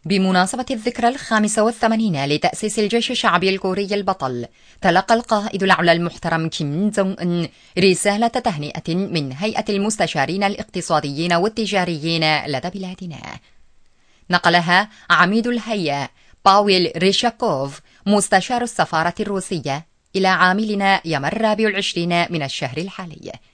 بمناسبة الذكرى 85 لتأسيس الجيش الشعبي الكوري البطل، تلقى القائد الأعلى المحترم كيم جونغ أن رسالة تهنئة من هيئة المستشارين الاقتصاديين والتجاريين لدى بلادنا. نقلها عميد الهيئة باويل ريشاكوف مستشار السفارة الروسية إلى عاملنا يوم 24 من الشهر الحالي.